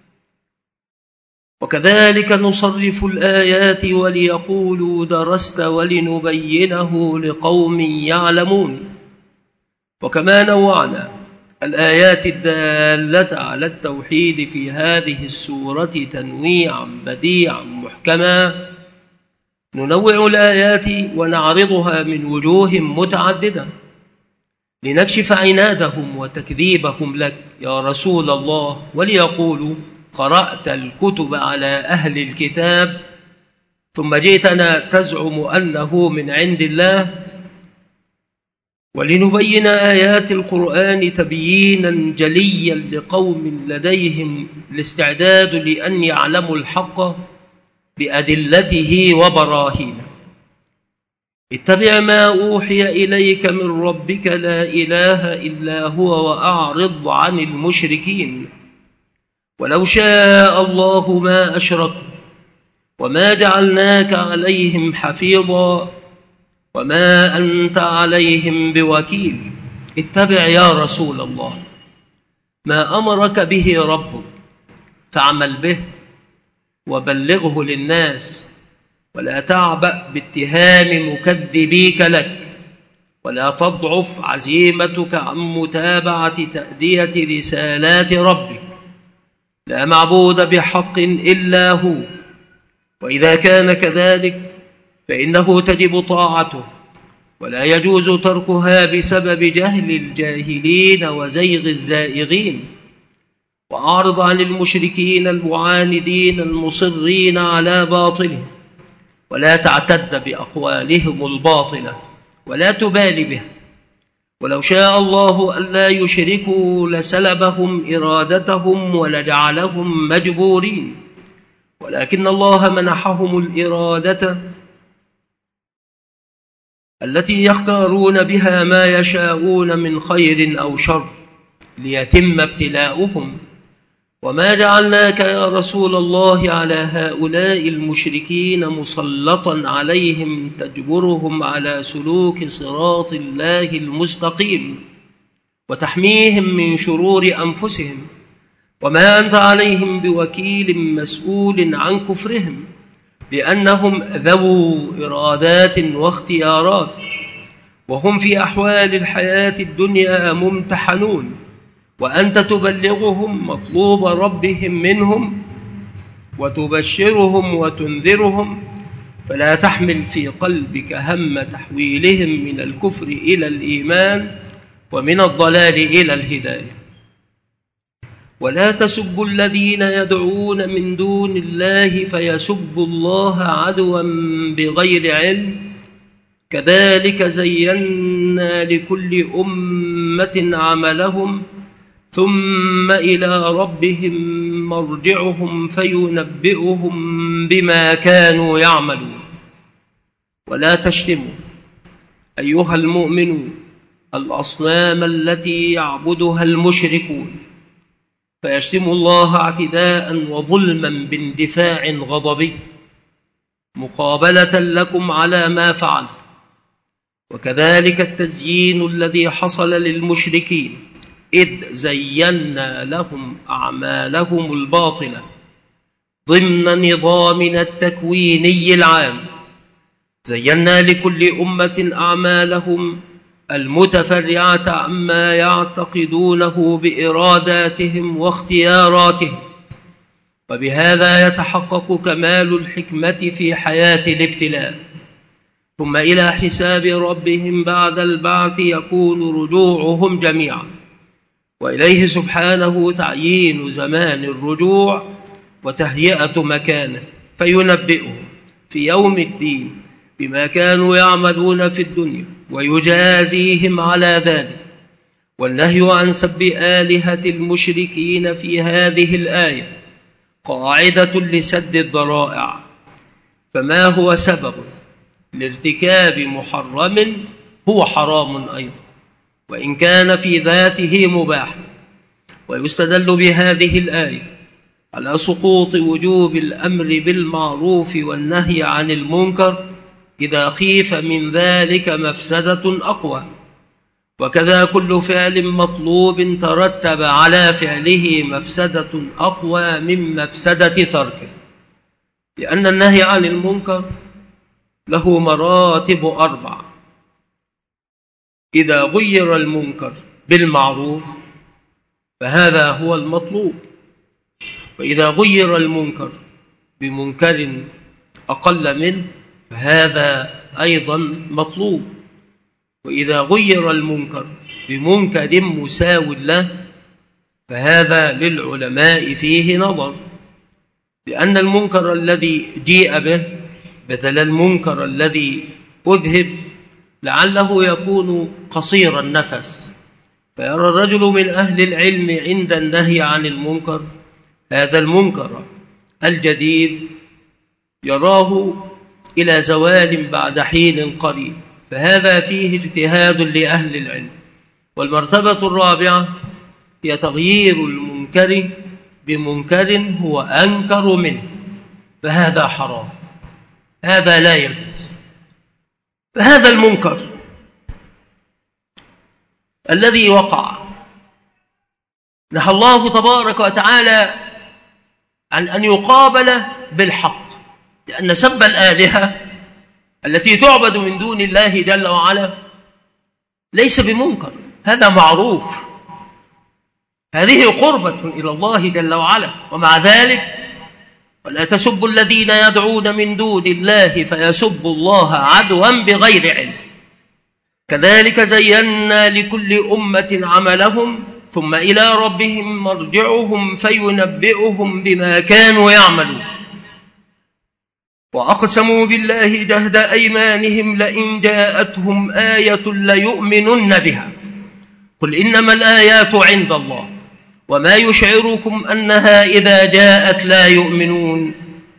S1: وكذلك نصرف الآيات وليقولوا درست ولنبينه لقوم يعلمون. وكما نوعنا الآيات الدالة على التوحيد في هذه السورة تنويعا بديعا محكما، ننوع الآيات ونعرضها من وجوه متعددة لنكشف عنادهم وتكذيبهم لك يا رسول الله، وليقولوا قرأت الكتب على أهل الكتاب ثم جئتنا تزعم أنه من عند الله. ولنبين آيات القرآن تبيينا جليا لقوم لديهم الاستعداد لأن يعلموا الحق بأدلته وبراهينه. اتبع ما أوحي إليك من ربك لا إله إلا هو وأعرض عن المشركين. ولو شاء الله ما أشركوا وما جعلناك عليهم حفيظا وما أنت عليهم بوكيل. اتبع يا رسول الله ما أمرك به ربك فاعمل به وبلغه للناس، ولا تعبأ باتهام مكذبيك لك، ولا تضعف عزيمتك عن متابعة تأدية رسالات ربك. لا معبود بحق إلا هو، وإذا كان كذلك فإنه تجب طاعته ولا يجوز تركها بسبب جهل الجاهلين وزيغ الزائغين. وأعرض عن المشركين المعاندين المصرين على باطله، ولا تعتد بأقوالهم الباطلة ولا تبالي به. ولو شاء الله ألا يشركوا لسلبهم إرادتهم ولجعلهم مجبورين، ولكن الله منحهم الإرادة التي يختارون بها ما يشاءون من خير أو شر ليتم ابتلاؤهم. وما جعلناك يا رسول الله على هؤلاء المشركين مسلطا عليهم تجبرهم على سلوك صراط الله المستقيم وتحميهم من شرور أنفسهم، وما أنت عليهم بوكيل مسؤول عن كفرهم، لأنهم ذو إرادات واختيارات، وهم في أحوال الحياة الدنيا ممتحنون، وأنت تبلغهم مطلوب ربهم منهم وتبشرهم وتنذرهم، فلا تحمل في قلبك هم تحويلهم من الكفر إلى الإيمان ومن الضلال إلى الهداية. ولا تسبوا الذين يدعون من دون الله فيسبوا الله عدوا بغير علم، كذلك زينا لكل أمة عملهم ثم إلى ربهم مرجعهم فينبئهم بما كانوا يعملون. ولا تشتموا أيها المؤمنون الأصنام التي يعبدها المشركون، فيشتم الله اعتداء وظلما باندفاع غضبي مقابلة لكم على ما فعل. وكذلك التزيين الذي حصل للمشركين إذ زينا لهم أعمالهم الباطلة ضمن نظامنا التكويني العام. زينا لكل أمة أعمالهم المتفرعة عما يعتقدونه بإراداتهم واختياراتهم، وبهذا يتحقق كمال الحكمة في حياة الابتلاء. ثم إلى حساب ربهم بعد البعث يكون رجوعهم جميعا، وإليه سبحانه تعيين زمان الرجوع وتهيئة مكانه، فينبئهم في يوم الدين بما كانوا يعملون في الدنيا ويجازيهم على ذلك. والنهي عن سب آلهة المشركين في هذه الآية قاعدة لسد الذرائع، فما هو سبب لارتكاب محرم هو حرام أيضا وإن كان في ذاته مباح. ويستدل بهذه الآية على سقوط وجوب الأمر بالمعروف والنهي عن المنكر إذا خيف من ذلك مفسدة أقوى، وكذا كل فعل مطلوب ترتب على فعله مفسدة أقوى من مفسدة تركه، لأن النهي عن المنكر له مراتب أربع: إذا غير المنكر بالمعروف فهذا هو المطلوب، وإذا غير المنكر بمنكر أقل منه فهذا أيضا مطلوب، وإذا غير المنكر بمنكر مساو له فهذا للعلماء فيه نظر، لأن المنكر الذي جيء به بدل المنكر الذي أذهب لعله يكون قصير النفس، فيرى الرجل من أهل العلم عند النهي عن المنكر هذا المنكر الجديد يراه إلى زوال بعد حين قريب، فهذا فيه اجتهاد لأهل العلم. والمرتبة الرابعة هي تغيير المنكر بمنكر هو أنكر منه، فهذا حرام، هذا لا يجوز. فهذا المنكر الذي وقع نهى الله تبارك وتعالى عن أن يقابل بالحق، لأن سب الآلهة التي تعبد من دون الله جل وعلا ليس بمنكر، هذا معروف، هذه قربة إلى الله جل وعلا. ومع ذلك ولا تسبوا الذين يدعون من دون الله فيسبوا الله عدوا بغير علم، كذلك زينا لكل أمة عملهم ثم إلى ربهم مرجعهم فينبئهم بما كانوا يعملون. وأقسموا بالله جهد أيمانهم لئن جاءتهم آية ليؤمنن بها قل إنما الآيات عند الله وما يشعركم أنها إذا جاءت لا يؤمنون.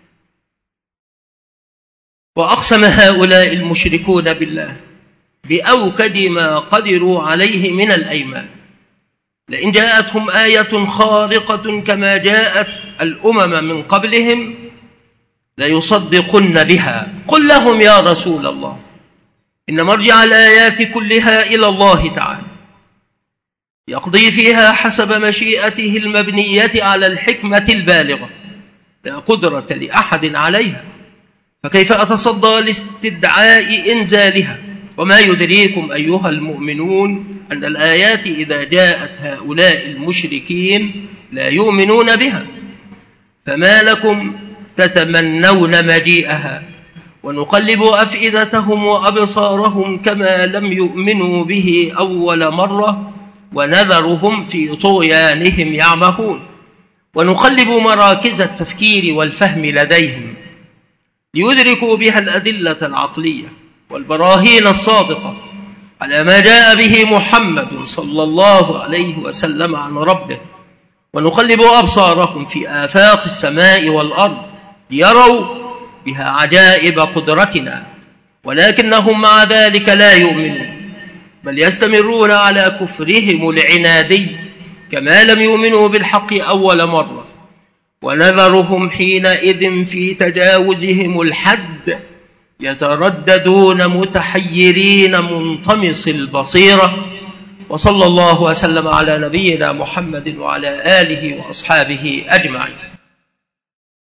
S1: وأقسم هؤلاء المشركون بالله بأوكد ما قدروا عليه من الأيمان، لئن جاءتهم آية خارقة كما جاءت الأمم من قبلهم ليصدقن بها قل لهم يا رسول الله إن مرجع الآيات كلها إلى الله تعالى يقضي فيها حسب مشيئته المبنية على الحكمة البالغة لا قدرة لأحد عليها، فكيف أتصدى لاستدعاء إنزالها؟ وما يدريكم أيها المؤمنون أن الآيات إذا جاءت هؤلاء المشركين لا يؤمنون بها، فما لكم تتمنون مجيئها ونقلب أفئدتهم وأبصارهم كما لم يؤمنوا به أول مرة ونذرهم في طغيانهم يعمهون، ونقلب مراكز التفكير والفهم لديهم ليدركوا بها الأدلة العقلية والبراهين الصادقة على ما جاء به محمد صلى الله عليه وسلم عن ربه، ونقلب أبصارهم في آفاق السماء والأرض ليروا بها عجائب قدرتنا، ولكنهم مع ذلك لا يؤمنون بل يستمرون على كفرهم العنادي كما لم يؤمنوا بالحق أول مرة، ونذرهم حينئذ في تجاوزهم الحد يترددون متحيرين منطمس البصيرة. وصلى الله وسلم على نبينا محمد وعلى آله وأصحابه أجمعين.